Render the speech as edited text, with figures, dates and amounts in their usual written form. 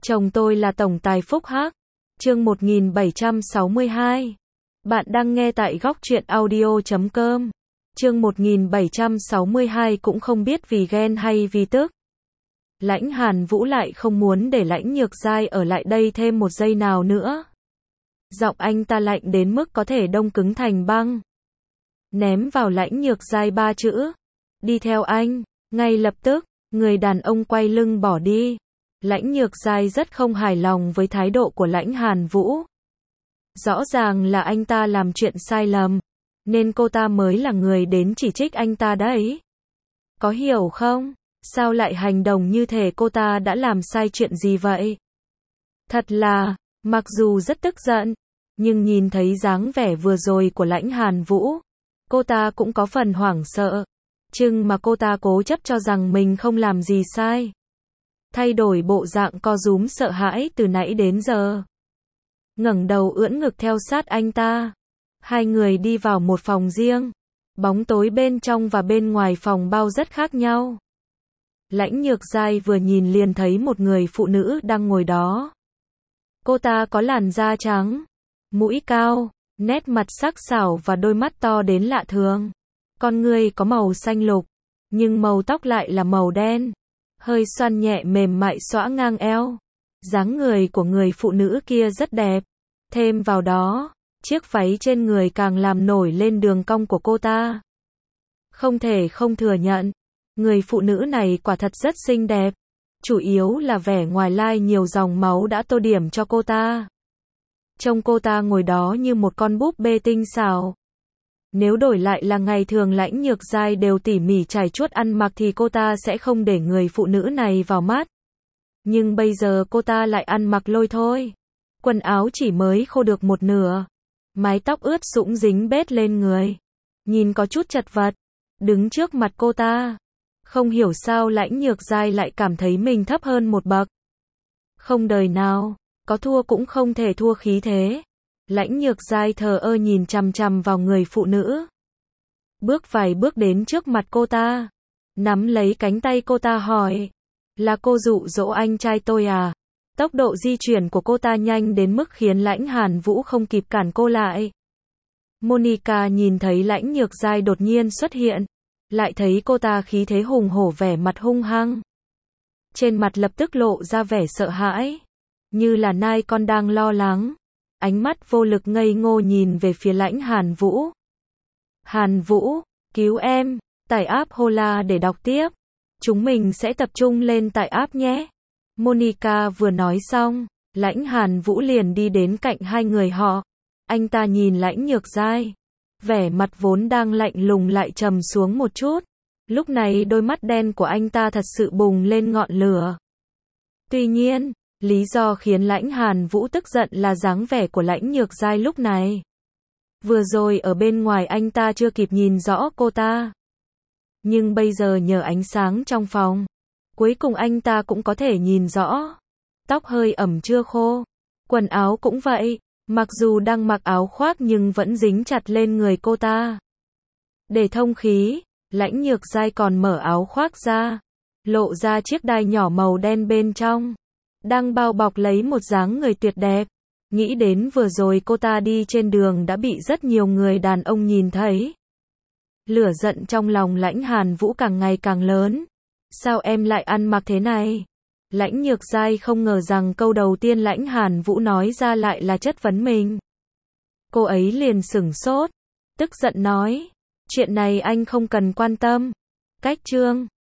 Chồng tôi là tổng tài Phúc Hắc. Chương 1762. Bạn đang nghe tại góc truyện audio.com. Chương 1762 cũng không biết vì ghen hay vì tức. Lãnh Hàn Vũ lại không muốn để Lãnh Nhược Giai ở lại đây thêm một giây nào nữa. Giọng anh ta lạnh đến mức có thể đông cứng thành băng. Ném vào Lãnh Nhược Giai 3 chữ. Đi theo anh. Ngay lập tức, người đàn ông quay lưng bỏ đi. Lãnh Nhược Giai rất không hài lòng với thái độ của Lãnh Hàn Vũ. Rõ ràng là anh ta làm chuyện sai lầm, nên cô ta mới là người đến chỉ trích anh ta đấy. Có hiểu không? Sao lại hành động như thể cô ta đã làm sai chuyện gì vậy? Thật là, mặc dù rất tức giận, nhưng nhìn thấy dáng vẻ vừa rồi của Lãnh Hàn Vũ, cô ta cũng có phần hoảng sợ. Chừng mà cô ta cố chấp cho rằng mình không làm gì sai. Thay đổi bộ dạng co rúm sợ hãi từ nãy đến giờ. Ngẩng đầu ưỡn ngực theo sát anh ta. Hai người đi vào một phòng riêng. Bóng tối bên trong và bên ngoài phòng bao rất khác nhau. Lãnh Nhược Giai vừa nhìn liền thấy một người phụ nữ đang ngồi đó. Cô ta có làn da trắng, mũi cao, nét mặt sắc sảo và đôi mắt to đến lạ thường. Con người có màu xanh lục, nhưng màu tóc lại là màu đen. Hơi xoăn nhẹ mềm mại xõa ngang eo. Dáng người của người phụ nữ kia rất đẹp. Thêm vào đó, chiếc váy trên người càng làm nổi lên đường cong của cô ta. Không thể không thừa nhận, người phụ nữ này quả thật rất xinh đẹp. Chủ yếu là vẻ ngoài lai nhiều dòng máu đã tô điểm cho cô ta. Trông cô ta ngồi đó như một con búp bê tinh xảo. Nếu đổi lại là ngày thường Lãnh Nhược Giai đều tỉ mỉ trải chuốt ăn mặc thì cô ta sẽ không để người phụ nữ này vào mắt. Nhưng bây giờ cô ta lại ăn mặc lôi thôi. Quần áo chỉ mới khô được một nửa. Mái tóc ướt sũng dính bết lên người. Nhìn có chút chật vật. Đứng trước mặt cô ta. Không hiểu sao Lãnh Nhược Giai lại cảm thấy mình thấp hơn một bậc. Không đời nào, có thua cũng không thể thua khí thế. Lãnh Nhược Giai thờ ơ nhìn chằm chằm vào người phụ nữ. Bước vài bước đến trước mặt cô ta. Nắm lấy cánh tay cô ta hỏi. Là cô dụ dỗ anh trai tôi à? Tốc độ di chuyển của cô ta nhanh đến mức khiến Lãnh Hàn Vũ không kịp cản cô lại. Monica nhìn thấy Lãnh Nhược Giai đột nhiên xuất hiện. Lại thấy cô ta khí thế hùng hổ vẻ mặt hung hăng. Trên mặt lập tức lộ ra vẻ sợ hãi. Như là nai con đang lo lắng. Ánh mắt vô lực ngây ngô nhìn về phía Lãnh Hàn Vũ. Hàn Vũ, cứu em, tải app Hola để đọc tiếp. Chúng mình sẽ tập trung lên tải app nhé. Monica vừa nói xong, Lãnh Hàn Vũ liền đi đến cạnh hai người họ. Anh ta nhìn Lãnh Nhược Giai. Vẻ mặt vốn đang lạnh lùng lại trầm xuống một chút. Lúc này đôi mắt đen của anh ta thật sự bùng lên ngọn lửa. Tuy nhiên, lý do khiến Lãnh Hàn Vũ tức giận là dáng vẻ của Lãnh Nhược Giai lúc này. Vừa rồi ở bên ngoài anh ta chưa kịp nhìn rõ cô ta. Nhưng bây giờ nhờ ánh sáng trong phòng, cuối cùng anh ta cũng có thể nhìn rõ. Tóc hơi ẩm chưa khô. Quần áo cũng vậy. Mặc dù đang mặc áo khoác nhưng vẫn dính chặt lên người cô ta. Để thông khí, Lãnh Nhược Giai còn mở áo khoác ra. Lộ ra chiếc đai nhỏ màu đen bên trong. Đang bao bọc lấy một dáng người tuyệt đẹp. Nghĩ đến vừa rồi cô ta đi trên đường đã bị rất nhiều người đàn ông nhìn thấy. Lửa giận trong lòng Lãnh Hàn Vũ càng ngày càng lớn. Sao em lại ăn mặc thế này? Lãnh Nhược Giai không ngờ rằng câu đầu tiên Lãnh Hàn Vũ nói ra lại là chất vấn mình. Cô ấy liền sửng sốt. Tức giận nói. Chuyện này anh không cần quan tâm. Cách chương